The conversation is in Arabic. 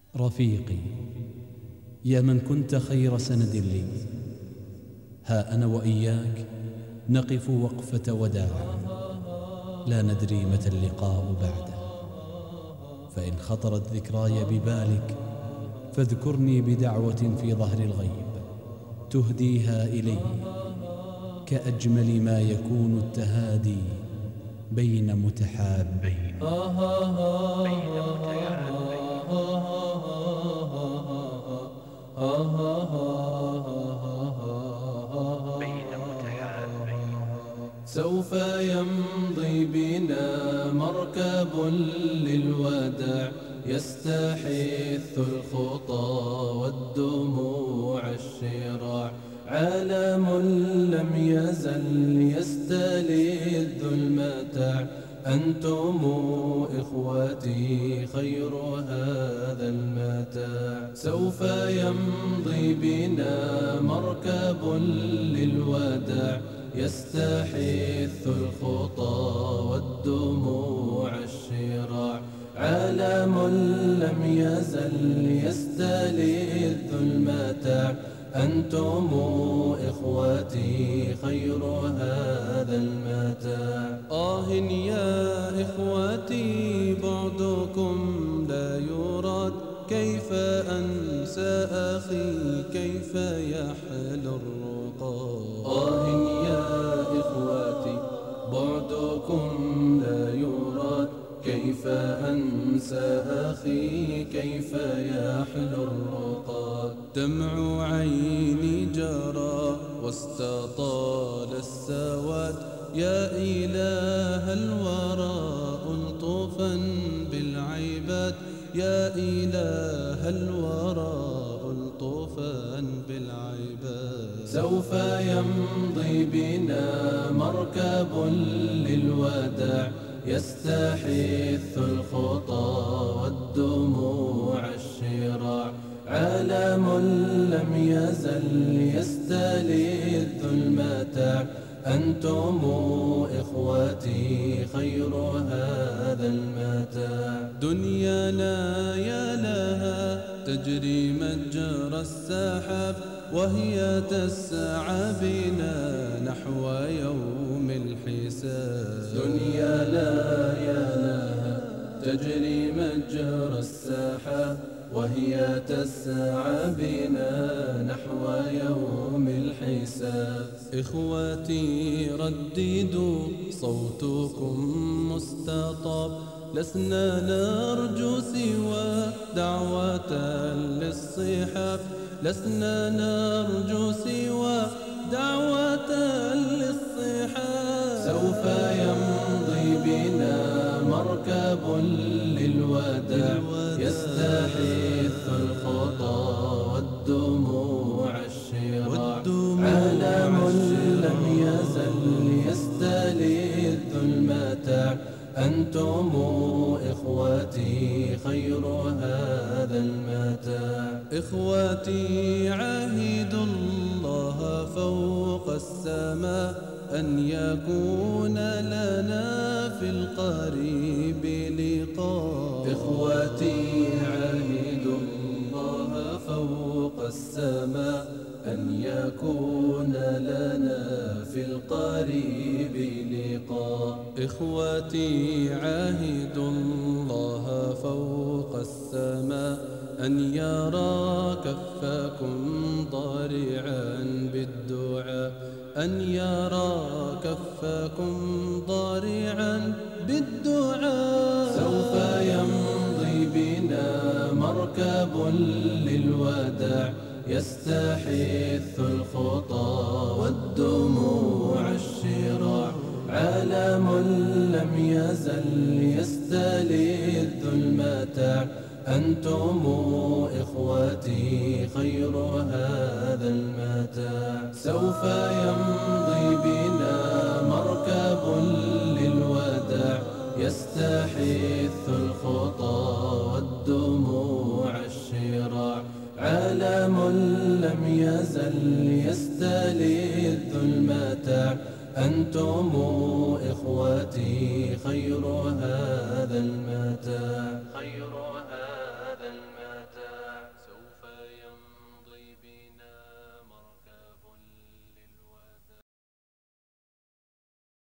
رفيقي يا من كنت خير سند لي، ها أنا وإياك نقف وقفة وداع، لا ندري متى اللقاء بعده. فإن خطرت ذكراي ببالك فاذكرني بدعوة في ظهر الغيب تهديها إلي، كأجمل ما يكون التهادي بين متحابين. سوف يمضي بنا مركب للوداع، يستحث الخطى والدموع الشراع، عالم لم يزل يستلذ المتاع، أنتم إخوتي خير هذا المتاع. سوف يمضي بنا مركب للوداع، يستحث الخطى والدموع الشراع، عالم لم يزل يستلذ المتاع، أنتم إخوتي خير هذا المتاع. يا إخوتي بعدكم لا يراد، كيف أنسى أخي كيف يحلو الرقاد. يا إخوتي بعدكم لا يراد، كيف أنسى أخي كيف يحلو الرقاد. دمع عيني جرى واستطال السواد، يا إله الورى ألطفا بالعباد، يا إله الورى ألطفا بالعباد. سوف يمضي بنا مركب للوداع، يستحث الخطى والدموع الشراع، عالم لم يزل يستلذ المتاع، أنتم إخوتي خير هذا المتاع. دنيانا يا لها تجري مجرى السحاب، وهي تسعى بنا نحو يوم الحساب. دنيانا يا لها تجري مجرى السحاب، وهي تسعى بنا نحو يوم الحساب. إخوتي رددوا صوتكم مستطاب، لسنا نرجو سوى دعوة للصحاب، لسنا نرجو سوى دعوة للصحاب. سوف يمضي بنا مركب للوداع، يستحث الخطى والدموع الشراع، عالم لم يزل يستلذ المتاع، أنتم إخوتي خير هذا المتاع. إخوتي عاهدوا الله فوق السماء، أن يكون لنا في القريب لقاء. إخوتي عاهدوا الله فوق السماء، أن يكون لنا في القريب لقاء. إخوتي عاهدوا الله فوق السماء، أن يرى كفكم ضارعا بالدعاء، أن يرى كفكم ضارعا بالدعاء. سوف يمضي بنا مركب للوداع، يستحث الخطى والدموع الشراع، عالم لم يزل يستلذ المتاع، أنتم إخوتي خير هذا المتاع. سوف يمضي بنا مركب للوداع، يستحث الخطى والدموع الشراع، عالم لم يزل يستلذ المتاع، أنتم إخوتي خير